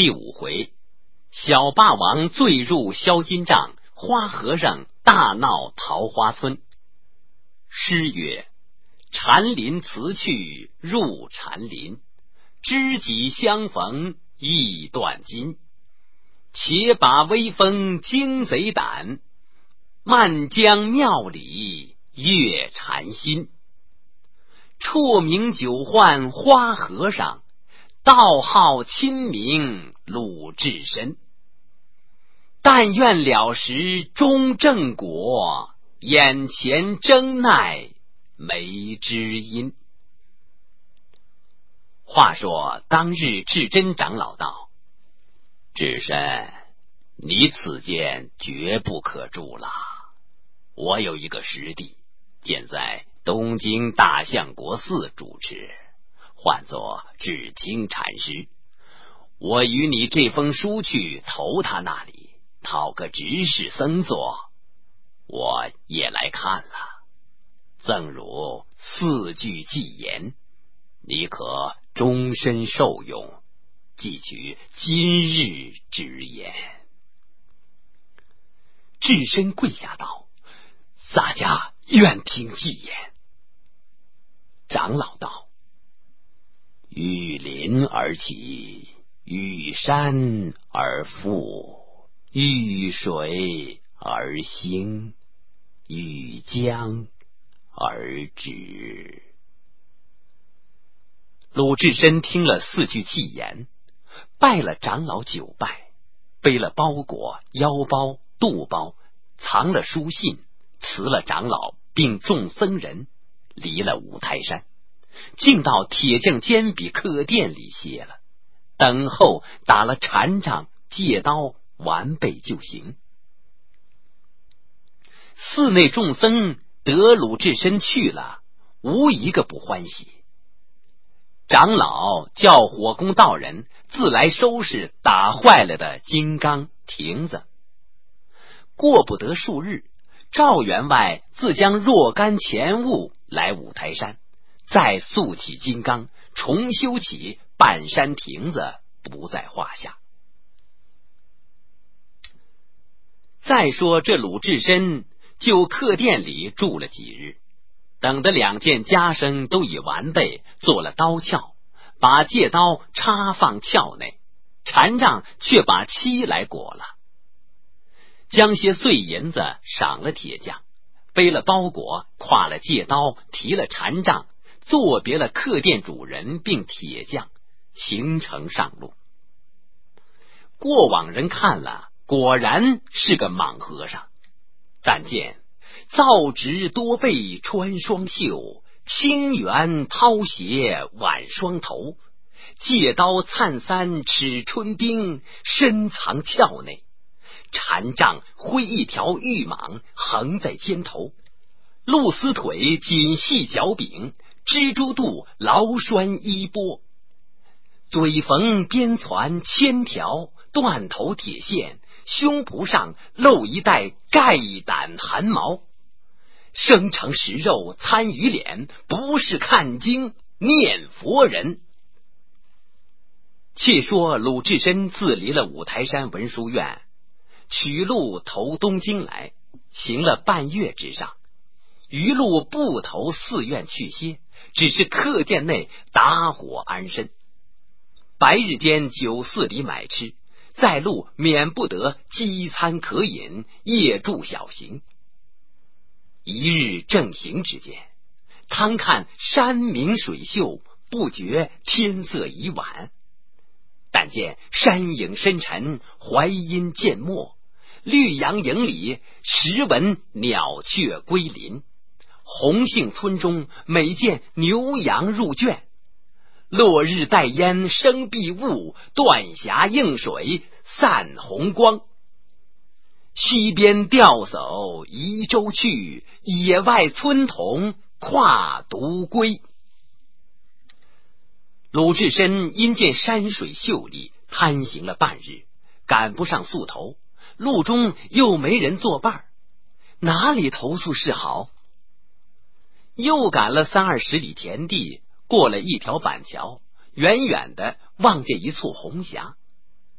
第5回，小霸王醉入销金帐，花和尚大闹桃花村。诗曰：禅林辞去入禅林，知己相逢意断金。且把威风惊贼胆，漫江庙里月禅心。绰名酒唤花和尚，道号亲名鲁智深。但愿了时终正果，眼前争奈没知音。话说当日智真长老道：智深，你此间绝不可住了。我有一个师弟，现在东京大相国寺主持，唤作智清禅师。我与你这封书去投他那里，讨个执事僧座。我也来看了，赠汝4句寄言，你可终身受用，记取今日之言。智深跪下道：洒家愿听寄言。长老道：遇林而起，遇山而复，遇水而兴，遇江而止。鲁智深听了4句寄言，拜了长老9拜，背了包裹、腰包、肚包，藏了书信，辞了长老并众僧人，离了五台山，竟到铁匠坚笔客店里歇了，等候打了禅杖、戒刀，完备就行。寺内众僧得鲁智深去了，无一个不欢喜。长老叫火工道人自来收拾打坏了的金刚亭子。过不得数日，赵员外自将若干钱物来五台山，再塑起金刚，重修起半山亭子，不在话下。再说这鲁智深就客店里住了几日，等得2件家生都已完备，做了刀鞘，把戒刀插放鞘内，禅杖却把漆来裹了，将些碎银子赏了铁匠，背了包裹，挎了戒刀，提了禅杖，作别了客店主人并铁匠，行程上路。过往人看了，果然是个莽和尚。但见皂直多背穿双袖，清源掏鞋挽双头，戒刀灿三尺春冰，深藏鞘内，禅杖挥一条玉蟒横在肩头，露丝腿紧系脚柄，蜘蛛肚牢拴衣钵，嘴缝边攒千条，断头铁线，胸脯上露一带盖胆汗毛，生成食肉参鱼脸，不是看经念佛人。且说鲁智深自离了五台山文殊院，取路投东京来，行了半月之上，余路不投寺院去歇，只是客店内打火安身。白日间酒肆里买吃，在路免不得饥餐可饮，夜住小行。一日正行之间，贪看山明水秀，不觉天色已晚。但见山影深沉，槐荫渐没，绿杨营里时闻鸟雀归林，红杏村中每见牛羊入圈，落日带烟生碧雾，断霞映水散红光。西边钓叟移舟去，野外村童跨独归。鲁智深因见山水秀丽，贪行了半日，赶不上宿头，路中又没人作伴，哪里投宿是好？又赶了30-20里田地，过了一条板桥，远远的望见一簇红霞，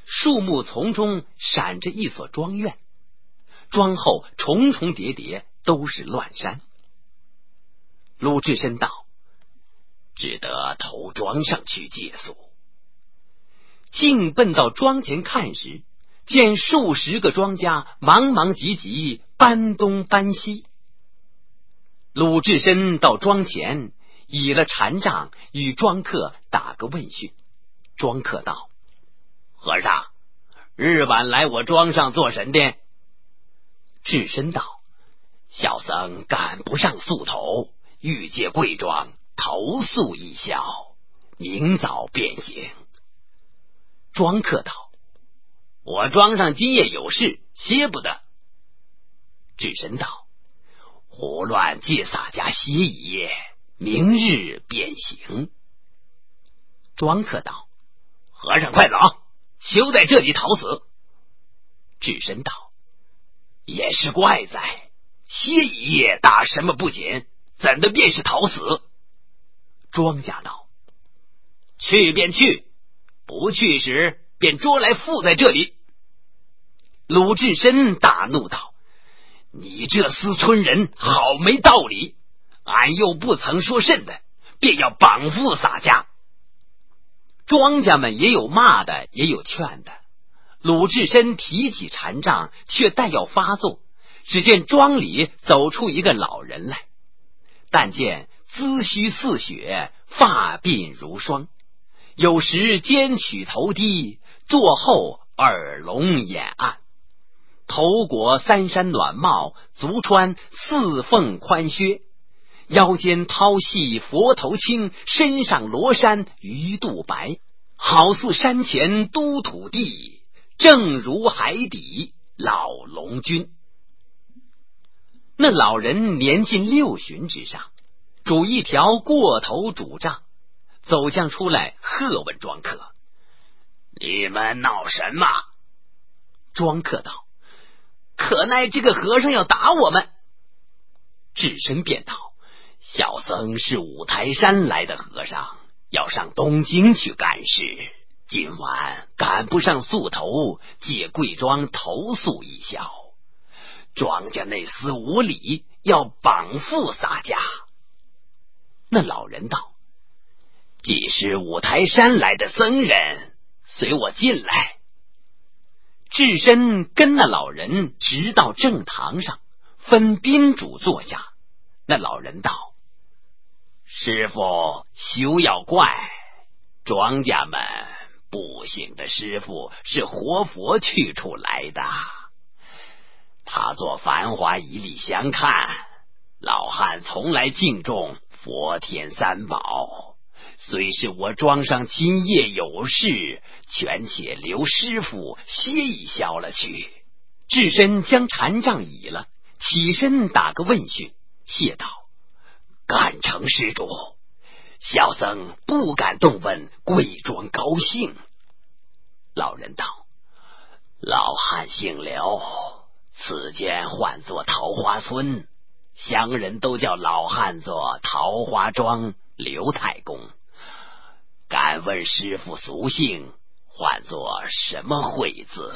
树木丛中闪着一所庄院，庄后重重叠叠，都是乱山。鲁智深道：只得投庄上去借宿。径奔到庄前看时，见数十个庄稼忙忙急急，搬东搬西。鲁智深到庄前，倚了禅杖，与庄客打个问讯。庄客道：和尚，日晚来我庄上做什的？智深道：小僧赶不上宿头，欲借贵庄投宿一宵，明早便行。庄客道：我庄上今夜有事，歇不得。智深道：胡乱借洒家歇一夜，明日便行。庄客道：和尚快走，休在这里讨死。智深道：也是怪哉，歇一夜打什么不紧，怎的便是讨死？庄家道：去便去，不去时便捉来缚在这里。鲁智深大怒道：你这思春人好没道理，俺又不曾说甚的，便要绑缚洒家。庄家们也有骂的，也有劝的。鲁智深提起禅杖，却待要发作，只见庄里走出一个老人来，但见髭须似雪，发鬓如霜，有时肩曲头低，坐后耳聋眼暗，头裹三山暖帽，足穿四凤宽靴，腰间绦系佛头青，身上罗衫鱼肚白，好似山前都土地，正如海底老龙君。那老人年近60之上，拄一条过头拄杖，走将出来，喝问庄客：你们闹什么？庄客道：可奈这个和尚要打我们。智深便道：小僧是五台山来的和尚，要上东京去干事，今晚赶不上宿头，借贵庄投宿一宵。庄家内厮无礼，要绑缚洒家。那老人道：既是五台山来的僧人，随我进来。智深跟那老人直到正堂上，分宾主坐下。那老人道：师傅休要怪，庄家们不幸的师傅是活佛去处来的，他做繁华一力相看，老汉从来敬重佛天三宝，虽是我庄上今夜有事，全且留师傅歇一宵了去。智深将禅杖倚了，起身打个问讯，谢道：干成施主，小僧不敢动问贵庄高姓。老人道：老汉姓刘，此间唤作桃花村，乡人都叫老汉做桃花庄刘太公。敢问师傅俗姓，唤作什么讳字？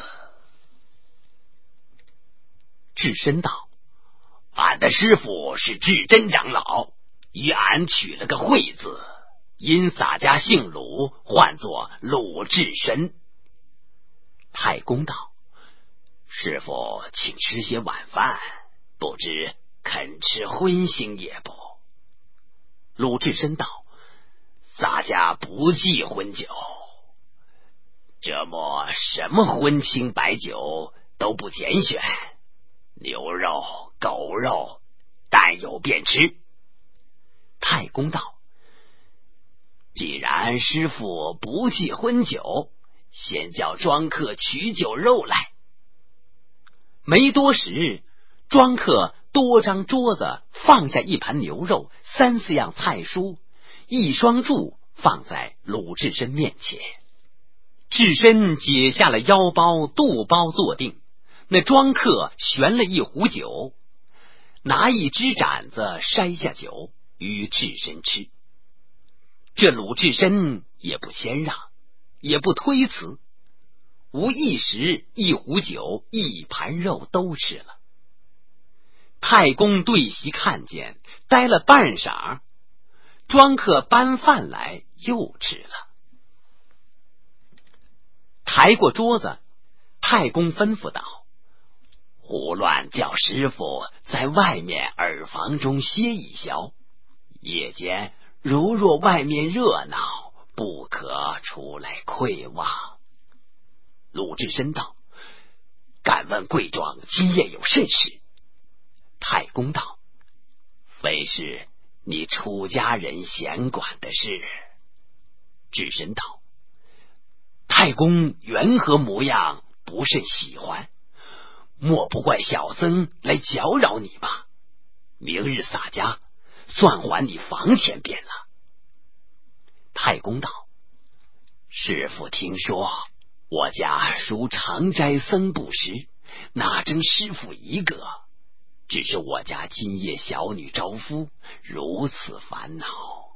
智深道：俺的师傅是智真长老，与俺取了个讳字，因洒家姓鲁，唤作鲁智深。太公道：师傅请吃些晚饭，不知肯吃荤腥也不？鲁智深道：洒家不忌荤酒，这么什么荤清白酒都不拣选，牛肉狗肉但有便吃。太公道：既然师傅不忌荤酒，先叫庄客取酒肉来。没多时，庄客多张桌子放下一盘牛肉，3、4样菜蔬，一双箸放在鲁智深面前。智深解下了腰包肚包坐定，那庄客悬了一壶酒，拿一只盏子筛下酒与智深吃。这鲁智深也不谦让，也不推辞， 无一时一壶酒一盘肉都吃了。太公对席看见，待了半晌，庄客搬饭来又吃了。抬过桌子，太公吩咐道：胡乱叫师傅在外面耳房中歇一宵，夜间如若外面热闹，不可出来窥望。鲁智深道：敢问贵庄今夜有甚事？太公道：非是你出家人闲管的事。智深道：太公缘何模样不甚喜欢，莫不怪小僧来搅扰你吧？明日洒家，算还你房钱便了。太公道：师父听说我家属常斋僧不识，哪争师父一个？只是我家今夜小女招夫，如此烦恼。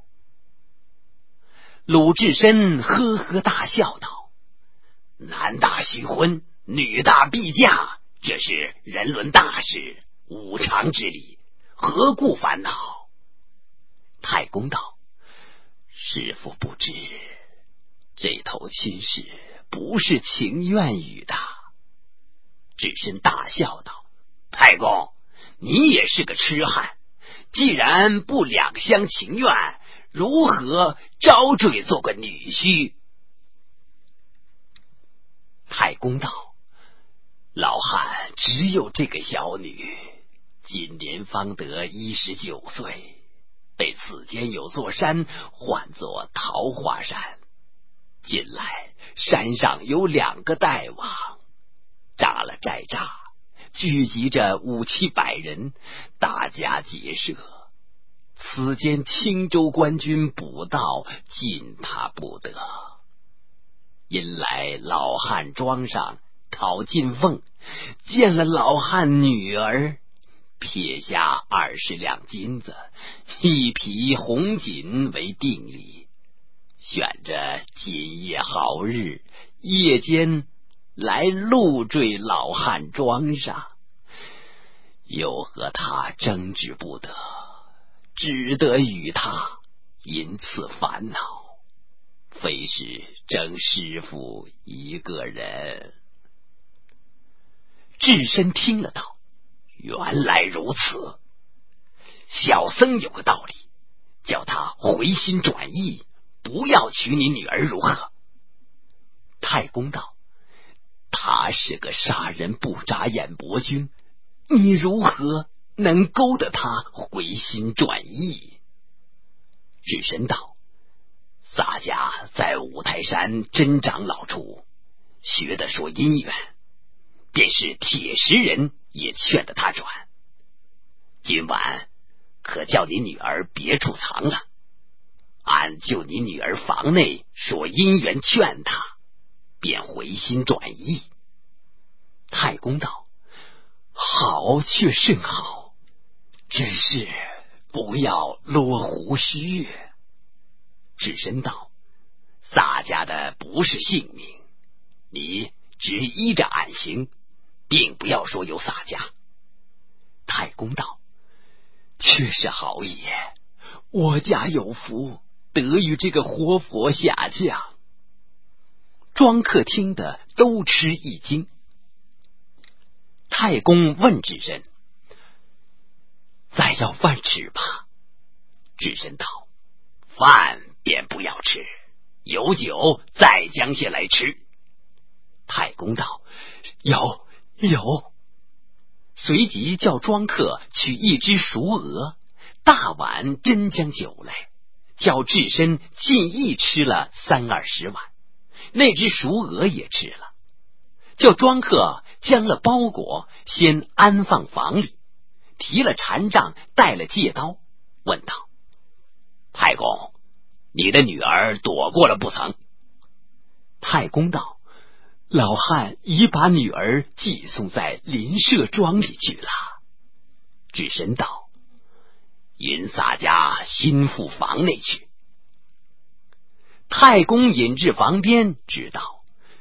鲁智深呵呵大笑道：男大须婚，女大必嫁，这是人伦大事，无常之理，何故烦恼？太公道：师父不知，这头亲事不是情愿与的。智深大笑道：太公，你也是个痴汉，既然不两厢情愿，如何招赘做个女婿？太公道：老汉只有这个小女，今年方得19岁，被此间有座山唤作桃花山。近来山上有2个大王，扎了寨栅，聚集着5、700人，大家结社。此间青州官军捕到，禁他不得。因来老汉庄上讨进凤，见了老汉女儿，撇下20两金子，1匹红锦为定礼，选着今夜好日，夜间来入赘老汉庄上，又和他争执不得，只得与他，因此烦恼，非是争师傅一个人。智深听了道：原来如此，小僧有个道理，叫他回心转意，不要娶你女儿如何？太公道：他是个杀人不眨眼伯君，你如何能勾得他回心转意？智深道：洒家在五台山真长老处学得说姻缘，便是铁石人也劝得他转。今晚可叫你女儿别处藏了，俺就你女儿房内说姻缘劝他，便回心转意。太公道：好却甚好，只是不要落胡须。智深道：洒家的不是性命，你只依着俺行，并不要说有洒家。太公道：却是好也，我家有福，得与这个活佛下降。庄客听得都吃一惊。太公问智深：再要饭吃吧？智深道：饭便不要吃，有酒再将些来吃。太公道：有。随即叫庄客取一只熟鹅，大碗斟将酒来，叫智深尽意吃了30-20碗，那只熟鹅也吃了，叫庄客将了包裹先安放房里，提了禅杖，带了戒刀，问道：太公，你的女儿躲过了不曾？太公道：老汉已把女儿寄送在邻舍庄里去了。智深道：云洒家新赴房内去。太公引至房边，知道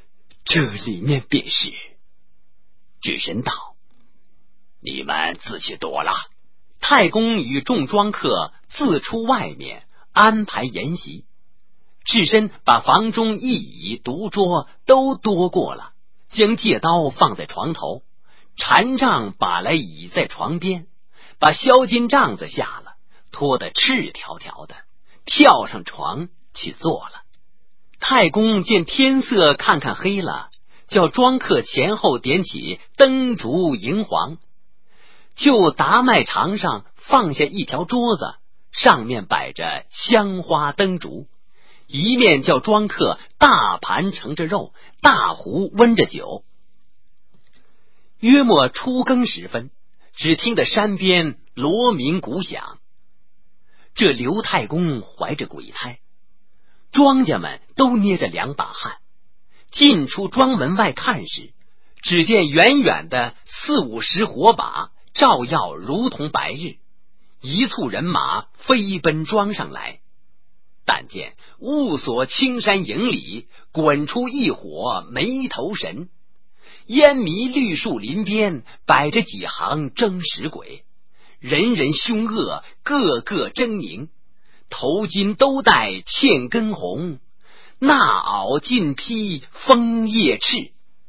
这里面便是。智深道：你们自去躲了。太公与众庄客自出外面安排筵席，智深把房中一椅独桌都夺过了，将戒刀放在床头，禅杖把来倚在床边，把销金帐子下了，脱得赤条条的，跳上床去坐了。太公见天色看看黑了，叫庄客前后点起灯烛荧黄，就达麦场上放下一条桌子，上面摆着香花灯烛，一面叫庄客大盘盛着肉，大壶温着酒。约莫初更时分，只听得山边锣鸣鼓响。这刘太公怀着鬼胎，庄家们都捏着两把汗。进出庄门外看时，只见远远的40-50火把照耀如同白日，一簇人马飞奔庄上来。但见雾锁青山营里滚出一伙没头神，烟迷绿树林边摆着几行争食鬼，人人凶恶，个个狰狞，头巾都戴嵌根红，纳袄尽披枫叶赤，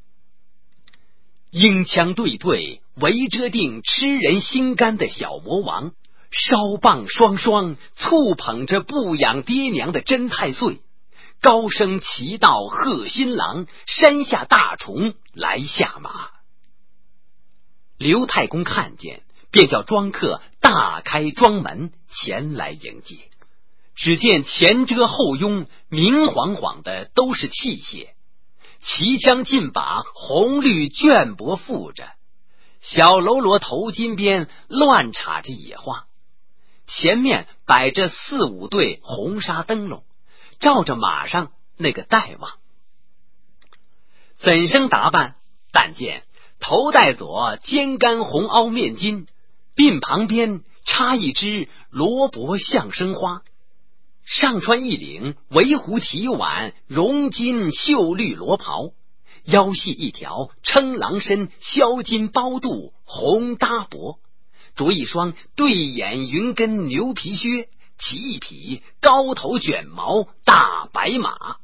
鹰枪对对围遮定吃人心肝的小魔王，烧棒双双簇捧着不养爹娘的真太岁，高声齐道贺新郎，山下大虫来下马。刘太公看见，便叫庄客大开庄门前来迎接。只见前遮后拥，明晃晃的都是器械，旗枪劲把红绿绢帛附着，小喽啰头巾边乱插着野花，前面摆着4-5对红纱灯笼，照着马上那个大王。怎生打扮？但见头戴左尖干红凹面巾，鬓旁边插一只罗帛象生花，上穿一领围湖提挽绒金绣绿罗袍，腰系一条称郎身销金包肚红搭帛，着一双对眼云根牛皮靴，骑一匹高头卷毛大白马。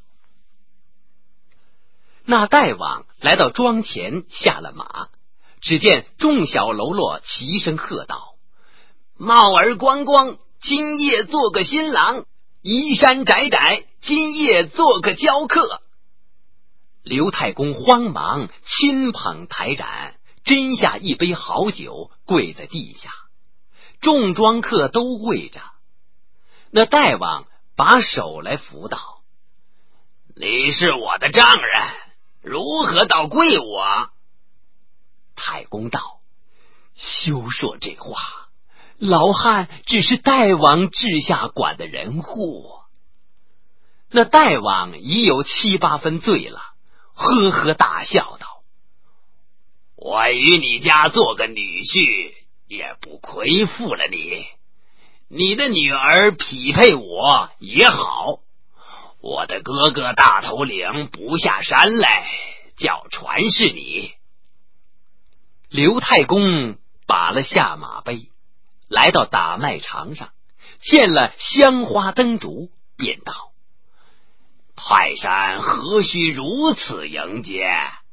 那大王来到庄前，下了马，只见众小喽啰齐声喝道：帽儿光光，今夜做个新郎；衣衫窄窄，今夜做个娇客。刘太公慌忙亲捧台盏，斟下一杯好酒，跪在地下。众庄客都跪着。那大王把手来扶道：你是我的丈人，如何倒跪我？太公道：休说这话，老汉只是大王治下管的人户。那大王已有7-8分醉了，呵呵大笑道：我与你家做个女婿，也不亏负了你。你的女儿匹配我也好，我的哥哥大头领不下山来，叫传示你。刘太公把了下马杯，来到打麦场上，见了香花灯烛，便道：泰山何须如此迎接？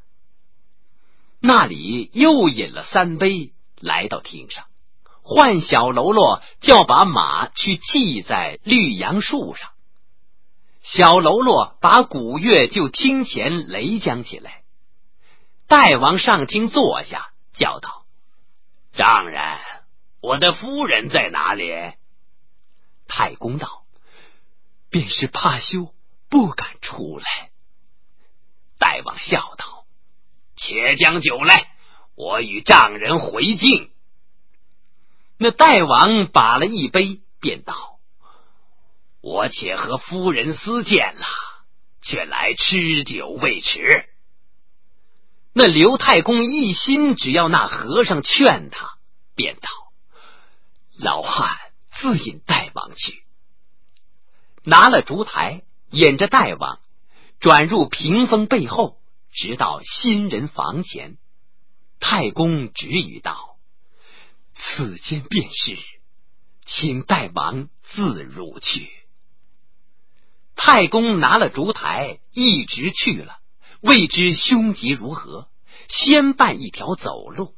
那里又饮了3杯，来到厅上，唤小喽啰叫把马去系在绿杨树上。小喽啰把鼓乐就厅前擂将起来。大王上厅坐下，叫道：丈人，我的夫人在哪里？太公道：便是怕羞，不敢出来。大王笑道：且将酒来，我与丈人回敬。那大王把了一杯，便道：我且和夫人私见了，却来吃酒未迟。那刘太公一心只要那和尚劝他，便道：老汉自引大王去。拿了烛台，引着大王转入屏风背后， 直到新人房前。太公止语道：此间便是，请大王自入去。太公拿了烛台，一直去了，未知凶吉如何，先办一条走路。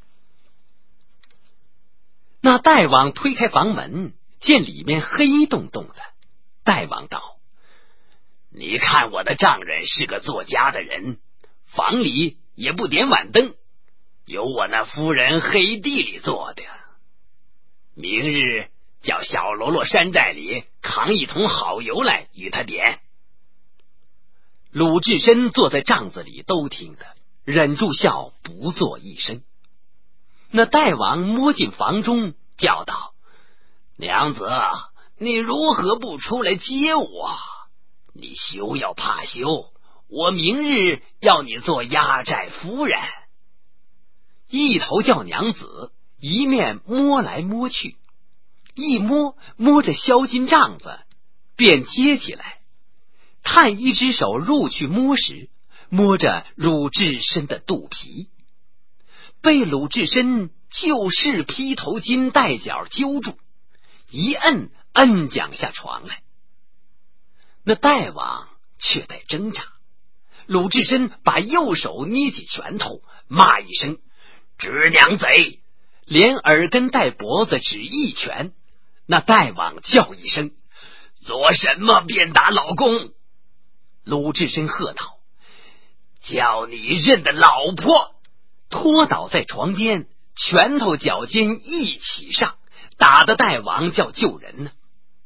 那大王推开房门，见里面黑洞洞的。大王道：你看我的丈人是个作家的人，房里也不点晚灯，有我那夫人黑地里做的。明日叫小喽啰山寨里扛一桶好油来与他点。鲁智深坐在帐子里都听得，忍住笑不作一声。那大王摸进房中，叫道：娘子，你如何不出来接我？你休要怕羞，我明日要你做压寨夫人。一头叫娘子，一面摸来摸去，一摸着销金帐子，便接起来，探一只手入去摸时，摸着鲁智深的肚皮，被鲁智深就是披头巾带脚揪住，一摁将下床来。那大王却在挣扎，鲁智深把右手捏起拳头，骂一声直娘贼，连耳根带脖子只一拳。那大王叫一声做什么便打老公？鲁智深喝道：叫你认的老婆！拖倒在床边，拳头脚尖一起上，打得大王叫救人呢。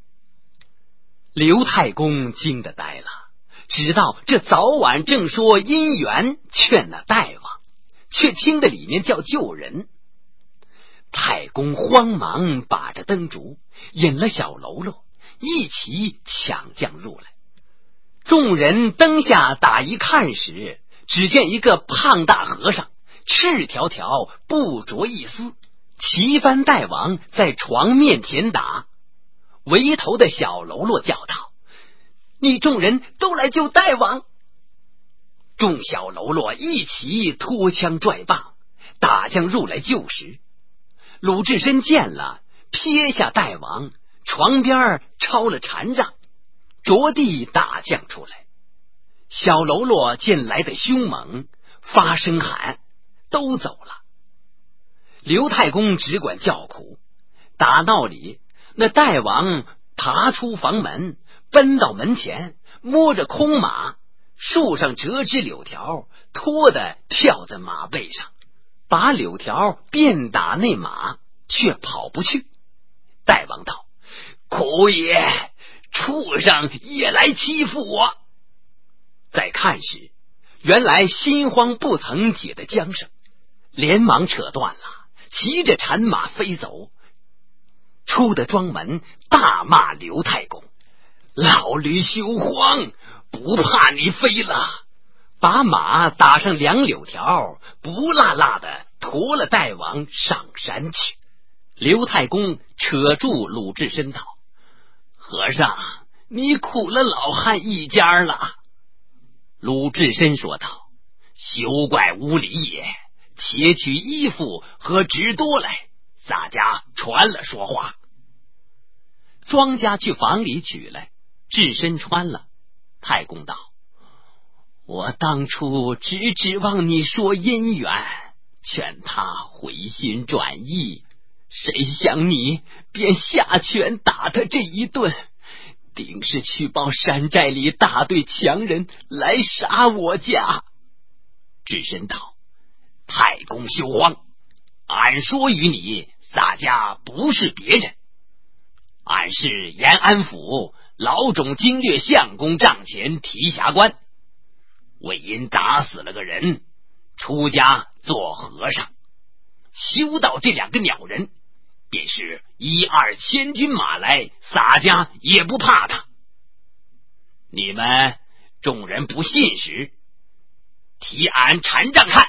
刘太公惊得呆了，知道这早晚正说姻缘劝那大王，却听得里面叫救人。太公慌忙把着灯烛，引了小喽啰一起抢将入来。众人灯下打一看时，只见一个胖大和尚，赤条条不着一丝，齐翻大王在床面前打。围头的小喽啰叫道：你众人都来救大王！众小喽啰一起拖枪拽棒，打将入来救时，鲁智深见了，撇下大王，床边抄了禅杖，着地打将出来。小喽啰见来的凶猛，发声喊，都走了。刘太公只管叫苦。打闹里，那大王爬出房门，奔到门前，摸着空马，树上折枝柳条，拖得跳在马背上，把柳条便打那马，却跑不去。大王道：苦也，畜生也来欺负我！再看时，原来心慌不曾解的缰绳，连忙扯断了，骑着禅马飞走。出得庄门，大骂刘太公：老驴休慌，不怕你飞了！把马打上2柳条，不辣辣的驮了大王上山去。刘太公扯住鲁智深道：和尚，你苦了老汉一家了。鲁智深说道：休怪无礼也，且取衣服和纸多来，洒家穿了说话。庄家去房里取来，智深穿了。太公道：我当初只指望你说姻缘，劝他回心转意，谁想你便下拳打他这一顿，定是去报山寨里大队强人来杀我家。智深道：太公休慌，俺说与你，洒家不是别人，俺是延安府老种经略相公帐前提辖官，为因打死了个人，出家做和尚，修到这2个鸟人，便是1、2千军马来，洒家也不怕他。你们众人不信时，提俺禅杖看。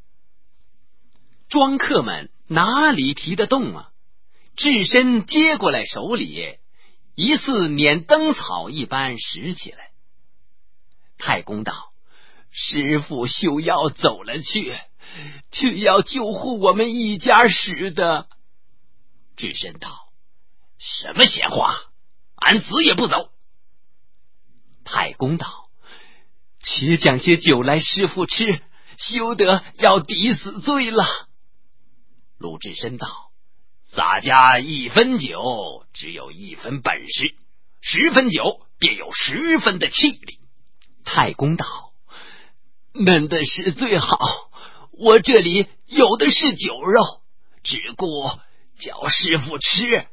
庄客们哪里提得动啊？智深接过来手里，疑似捻灯草一般拾起来。太公道： 师父休要走了去，只要救护我们一家使的。智深道：什么闲话，俺死也不走。太公道：且将些酒来师父吃，休得要抵死罪了。鲁智深道：洒家1分酒，只有1分本事，10分酒便有10分的气力。太公道：嫩的是最好，我这里有的是酒肉，只顾叫师父吃。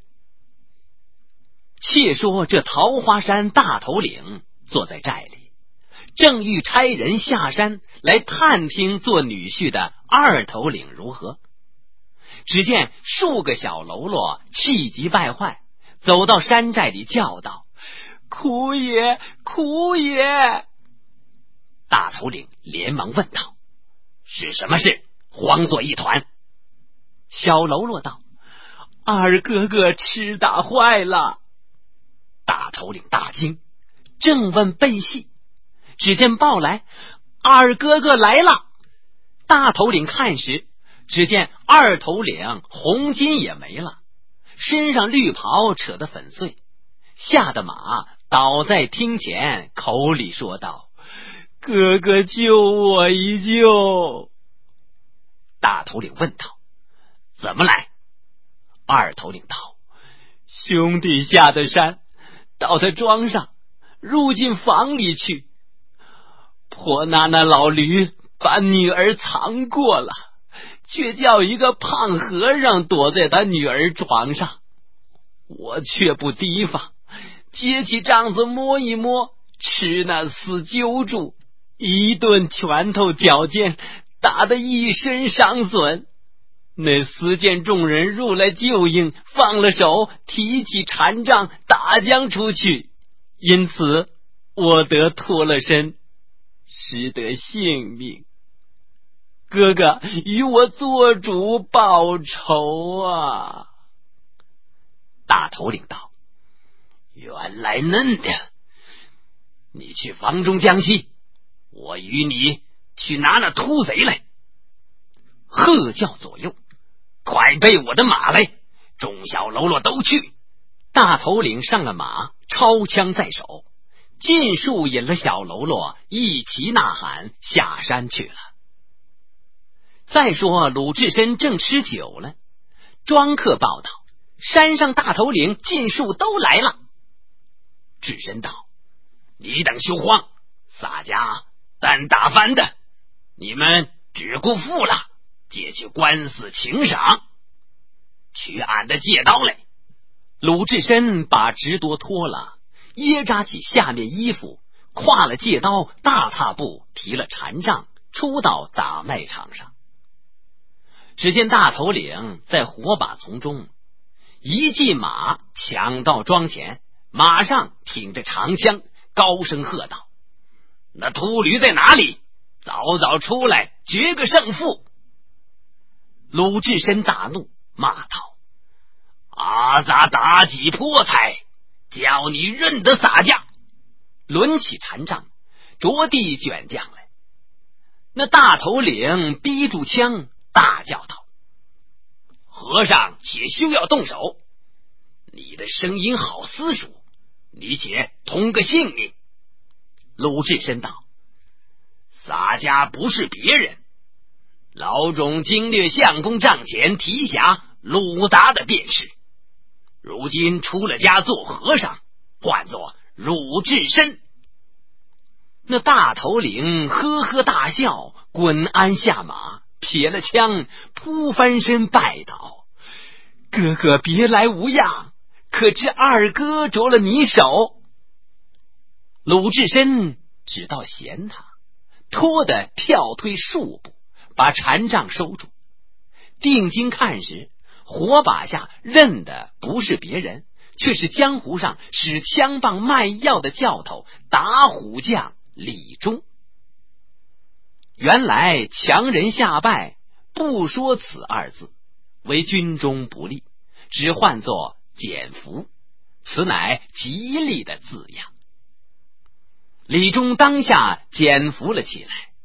且说这桃花山大头领坐在寨里，正欲差人下山来探听做女婿的二头领如何。只见数个小喽啰气急败坏，走到山寨里叫道：苦也，苦也！大头领连忙问道：是什么事，慌作一团？小喽啰道：二哥哥吃打坏了。大头领大惊，正问背细，只见报来：二哥哥来了。大头领看时，只见二头领红巾也没了，身上绿袍扯得粉碎，吓得马倒在厅前，口里说道：哥哥救我一救。大头领问道：怎么来？二头领道：兄弟下的山，到他庄上，入进房里去，婆那老驴把女儿藏过了，却叫一个胖和尚躲在他女儿床上。我却不提防，接起杖子摸一摸，吃那厮揪住，一顿拳头脚尖，打得一身伤损。那厮见众人入来救应，放了手，提起禅杖打将出去，因此我得脱了身，失得性命。哥哥与我做主报仇啊！大头领道：原来嫩的，你去房中将息，我与你去拿那秃贼来。喝叫左右：快备我的马来！众小喽啰都去。大头领上了马，抄枪在手，尽数引了小喽啰一齐呐喊下山去了。再说鲁智深正吃酒了，庄客报道：山上大头领尽数都来了。智深道：你等休慌，洒家单打翻的，你们只顾付了，借去官司请赏，取俺的借刀来。鲁智深把直铎脱了，掖扎起下面衣服，挎了借刀，大踏步提了禅杖，出到打麦场上。只见大头领在火把丛中，一骑马抢到庄前，马上挺着长枪，高声喝道：那秃驴在哪里？早早出来决个胜负！鲁智深大怒，骂道：阿杂妲己泼财，叫你认得洒家！抡起禅杖，着地卷将来。那大头领逼住枪，大叫道：和尚且休要动手，你的声音好私塾，你且通个性命。鲁智深道：洒家不是别人，老种经略相公帐前提辖鲁达的便是，如今出了家做和尚，唤作鲁智深。那大头领呵呵大笑，滚鞍下马，撇了枪，扑翻身拜倒：哥哥别来无恙，可知二哥着了你手？鲁智深只道嫌他，拖得跳推数步，把禅杖收住。定睛看时，火把下认的不是别人，却是江湖上使枪棒卖药的教头打虎将李忠。原来强人下拜，不说此二字，为军中不利，只唤作减服，此乃吉利的字样。李忠当下减服了起来，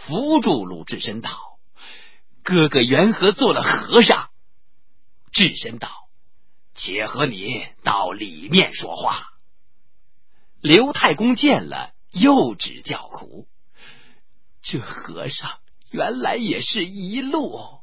扶住鲁智深道：“哥哥缘何做了和尚？”智深道：“且和你到里面说话。”刘太公见了，又只叫苦：“这和尚原来也是一路。”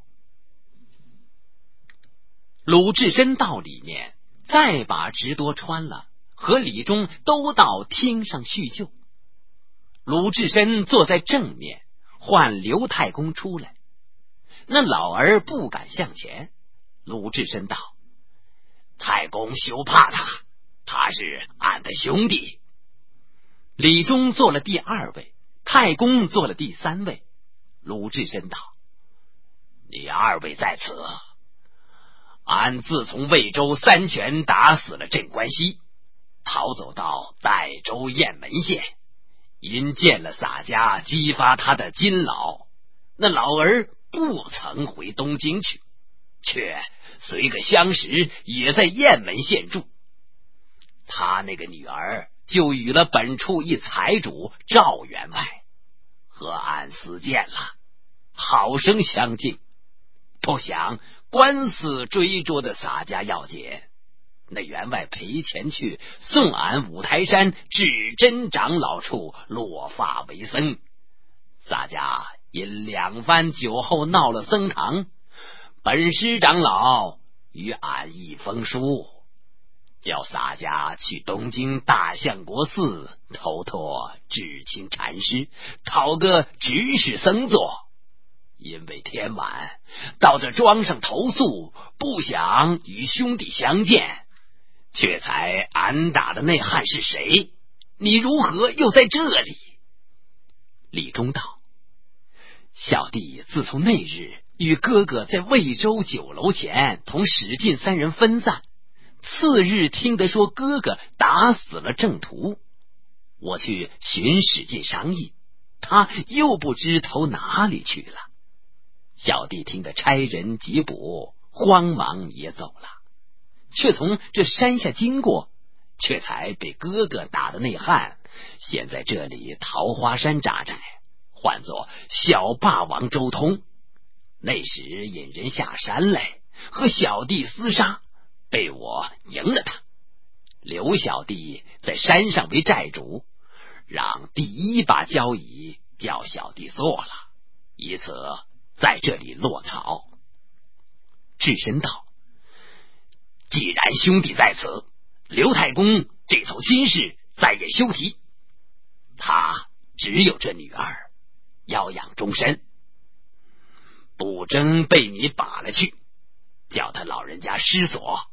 鲁智深到里面，再把直多穿了，和李忠都到厅上叙旧。鲁智深坐在正面，唤刘太公出来。那老儿不敢向前。鲁智深道：“太公休怕他，他是俺的兄弟。”李忠做了第2位，太公做了第3位。鲁智深道：“你2位在此。俺自从魏州3拳打死了镇关西，逃走到代州雁门县，因见了洒家激发他的金老，那老儿不曾回东京去，却随个相识也在雁门县住。他那个女儿就与了本处一财主赵员外，和俺私见了，好生相敬。不想官司追捉的洒家要紧，那员外赔钱去送俺五台山至真长老处落发为僧。洒家因2番酒后闹了僧堂，本师长老与俺一封书，叫洒家去东京大相国寺投托智钦禅师，讨个执事僧座。因为天晚，到这庄上投诉，不想与兄弟相见，却才俺打的那汉是谁？你如何又在这里？”李忠道：“小弟自从那日与哥哥在魏州酒楼前同史进3人分散，次日听得说哥哥打死了郑屠，我去寻史进商议，他又不知投哪里去了。小弟听得差人缉捕，慌忙也走了，却从这山下经过，却才被哥哥打的内汉，现在这里桃花山扎寨，唤作小霸王周通。那时引人下山来，和小弟厮杀，被我赢了他，留小弟在山上为寨主，让第1把交椅叫小弟做了，以此在这里落草。”智深道：“既然兄弟在此，刘太公这头亲事再也休提。他只有这女儿，要养终身，不争被你把了去，叫他老人家失所。”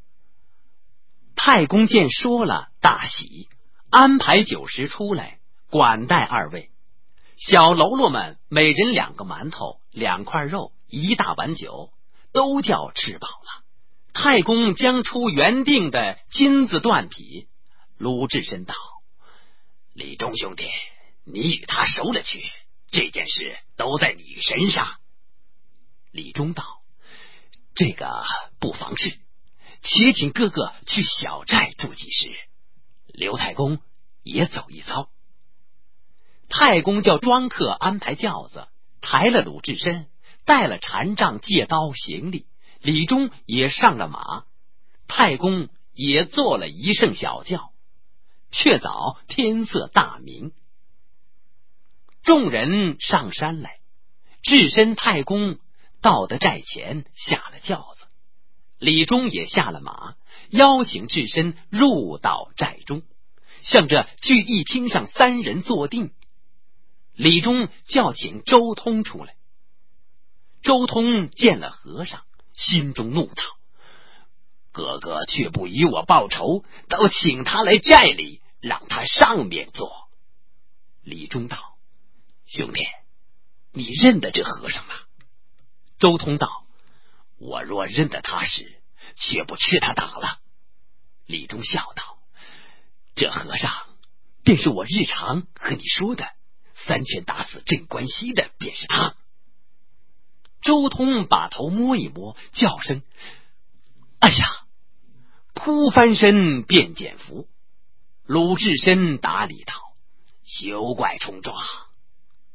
太公见说了，大喜，安排酒食出来，管待2位。小喽啰们每人2个馒头，2块肉，1大碗酒，都叫吃饱了。太公将出原定的金子缎匹。鲁智深道：“李忠兄弟，你与他熟了去，这件事都在你身上。”李忠道：“这个不妨事，且请哥哥去小寨住几时，刘太公也走一遭。”太公叫庄客安排轿子，抬了鲁智深，带了禅杖、戒刀、行李。李忠也上了马，太公也坐了一乘小轿。却早天色大明，众人上山来。智深、太公到得寨前，下了轿子。李忠也下了马，邀请智深入到寨中，向着聚义厅上3人坐定。李忠叫请周通出来。周通见了和尚，心中怒道：“哥哥却不与我报仇，倒请他来寨里，让他上面坐。”李忠道：“兄弟，你认得这和尚吗？”周通道：“我若认得他时，却不吃他打了。”李忠笑道：“这和尚便是我日常和你说的3拳打死镇关西的，便是他。”周通把头摸一摸，叫声：“哎呀！”扑翻身便捡符。鲁智深打礼道：“休怪冲撞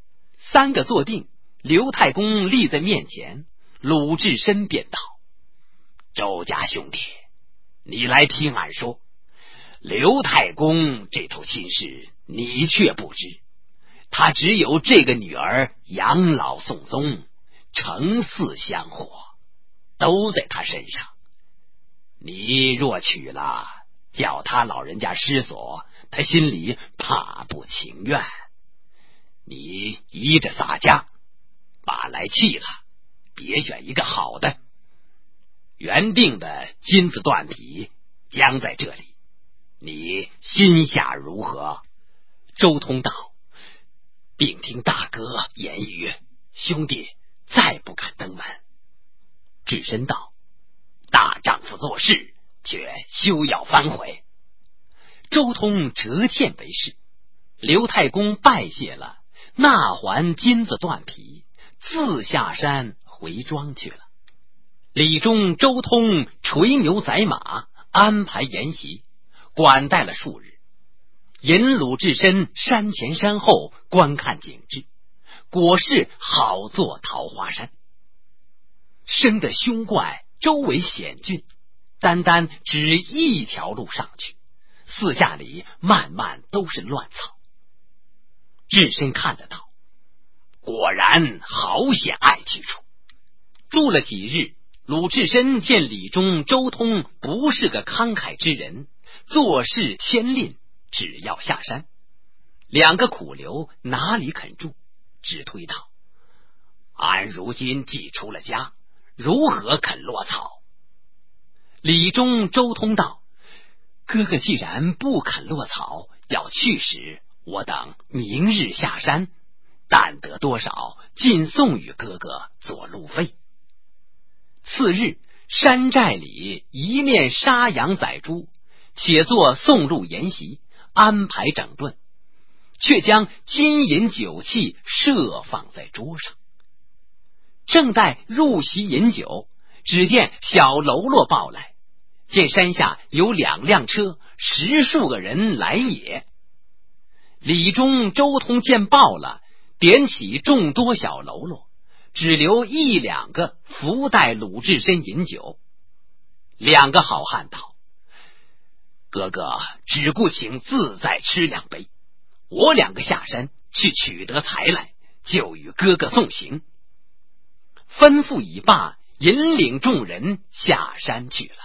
三个坐定，刘太公立在面前，鲁智深便道：周家兄弟，你来听俺说，刘太公这头亲事你却不知，他只有这个女儿养老送终，承嗣香火，都在他身上。你若娶了，叫他老人家失所，他心里怕不情愿。你依着洒家，把来弃了，别选一个好的。原定的金子断皮将在这里，你心下如何？周通道：并听大哥言语，兄弟再不敢登门。智深道：大丈夫做事，却休要反悔。周通折剑为誓，刘太公拜谢了，纳还金子断皮，自下山回庄去了。李忠、周通垂牛宰马，安排筵席，管待了数日，引鲁智深山前山后观看景致，果是好作桃花山。生的凶怪，周围险峻，单单只一条路上去，四下里慢慢都是乱草。智深看得到，果然好险隘去处。住了几日，鲁智深见李忠、周通不是个慷慨之人，做事谦吝，只要下山。两个苦留哪里肯住，只推道：俺如今既出了家，如何肯落草？李忠、周通道：哥哥既然不肯落草，要去时，我等明日下山，但得多少，尽送与哥哥做路费。次日，山寨里一面杀羊宰猪，且做送路筵席，安排整顿，却将金银酒器设放在桌上。正待入席饮酒，只见小喽啰报来，见山下有2辆车，10数个人来也。李忠、周通见报了，点起众多小喽啰，只留1、2个伏待鲁智深饮酒。2个好汉道：哥哥只顾请自在吃2杯，我2个下山去取得财来，就与哥哥送行。吩咐已罢，引领众人下山去了。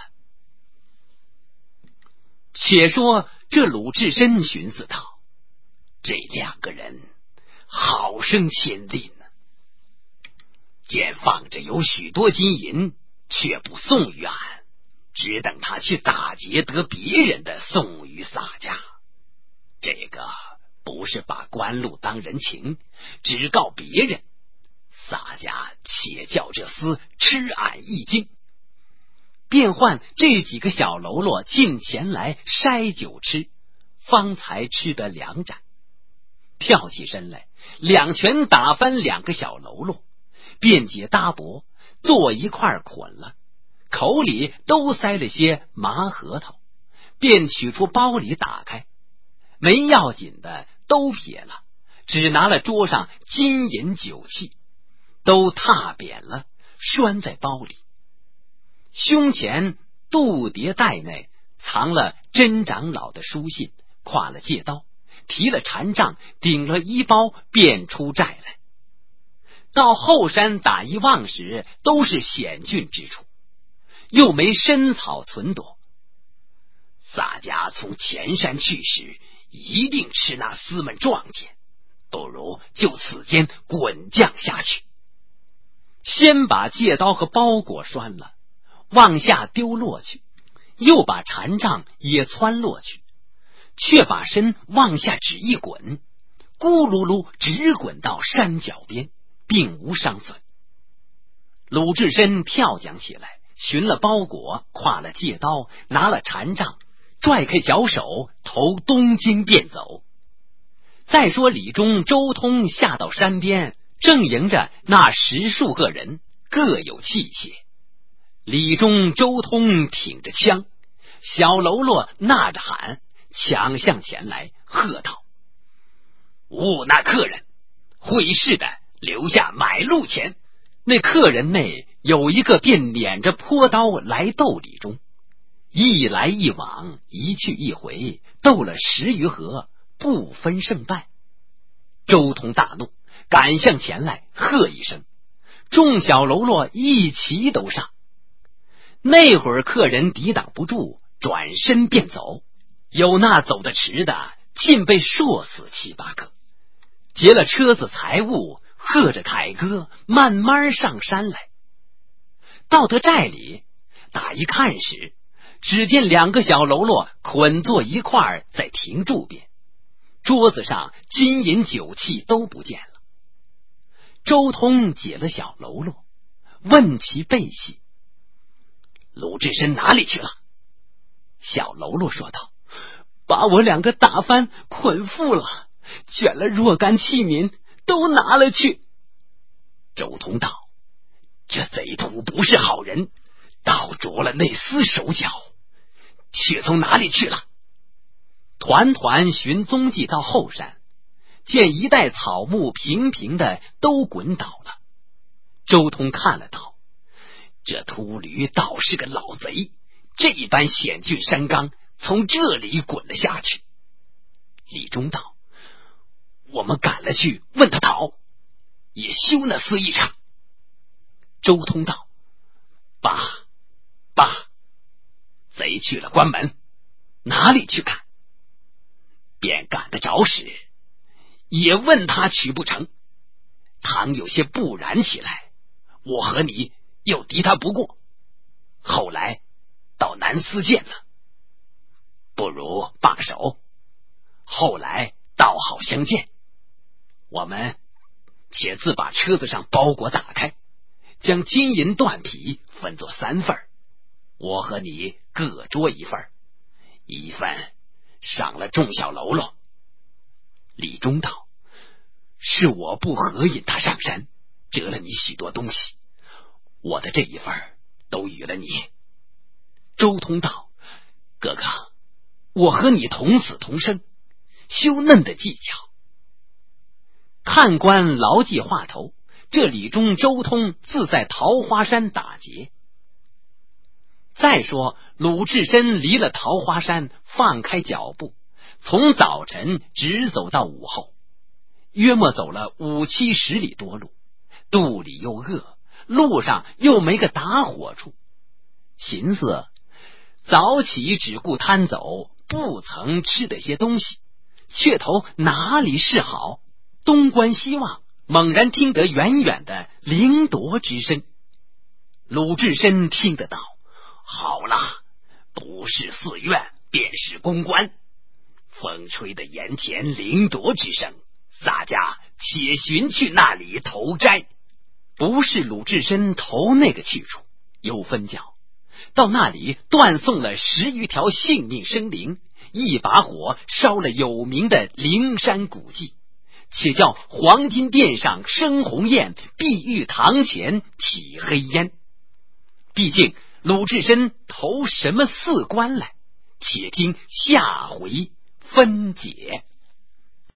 且说这鲁智深寻思道：这2个人好生谦吝呢，见放着有许多金银，却不送于俺，只等他去打劫得别人的送于洒家。这个不是把官路当人情，只告别人，洒家且叫这厮吃俺一惊。便唤这几个小喽啰进前来筛酒吃，方才吃得2盏。跳起身来，2拳打翻2个小喽啰，便解搭脖，坐一块捆了，口里都塞了些麻核桃，便取出包里打开，没要紧的都撇了，只拿了桌上金银酒器，都踏扁了，拴在包里。胸前肚碟带内藏了甄长老的书信，挎了戒刀，提了禅杖，顶了衣包，便出寨来。到后山打一望时，都是险峻之处，又没深草存躲。洒家从前山去时，一定吃那厮们撞见，不如就此间滚将下去。先把戒刀和包裹拴了，往下丢落去，又把禅杖也窜落去，却把身往下只一滚，咕噜噜直滚到山脚边，并无伤损。鲁智深跳将起来，寻了包裹，挎了戒刀，拿了禅杖，拽开脚手，投东京便走。再说李忠、周通下到山边，正迎着那10数个人，各有器械。李忠、周通挺着枪，小喽啰呐着喊，抢向前来，喝道：勿那客人， 会试的留下买路钱。那客人内有一个便捻着坡刀来斗李忠，一来一往，一去一回，斗了10余合，不分胜败。周通大怒，赶向前来，喝一声，众小喽啰一齐都上。那会儿客人抵挡不住，转身便走，有那走得迟的，尽被硕死7、8个。劫了车子财物，喝着凯歌，慢慢上山来。到得寨里，打一看时，只见2个小喽啰捆坐一块儿在亭柱边，桌子上金银酒器都不见了。周通解了小喽啰，问其背细：鲁智深哪里去了？小喽啰说道：把我2个大幡捆缚了，卷了若干器皿都拿了去。周通道：这贼徒不是好人，盗着了那厮手脚，却从哪里去了？团团寻踪迹到后山，见一带草木平平的都滚倒了。周通看了道：这秃驴倒是个老贼，这般险峻山冈，从这里滚了下去。李忠道：我们赶了去问他讨，也休那厮一场。周通道：罢，贼去了关门，哪里去赶？便赶得着时，也问他取不成，倘有些不然起来，我和你又敌他不过，后来到南司见了，不如罢手，后来倒好相见。我们且自把车子上包裹打开，将金银缎匹分作3份，我和你各捉一份，一份赏了众小喽啰。李忠道：是我不合引他上山，折了你许多东西，我的这一份都与了你。周通道：哥哥，我和你同死同生，休嫩的计较。看官牢记话头，这李忠、周通自在桃花山打劫。再说鲁智深离了桃花山，放开脚步，从早晨直走到午后，约莫走了5、7、10里多路，肚里又饿，路上又没个打火处，寻思早起只顾贪走，不曾吃得些东西，却头哪里是好？东观西望，猛然听得远远的铃铎之声。鲁智深听得到：好了，不是寺院便是公关，风吹的眼前铃铎之声，大家且寻去那里投斋。不是鲁智深投那个去处，有分教，到那里断送了10余条性命生灵，一把火烧了有名的灵山古迹，且叫黄金殿上生红焰，碧玉堂前起黑烟。毕竟鲁智深投什么寺官来？且听下回分解。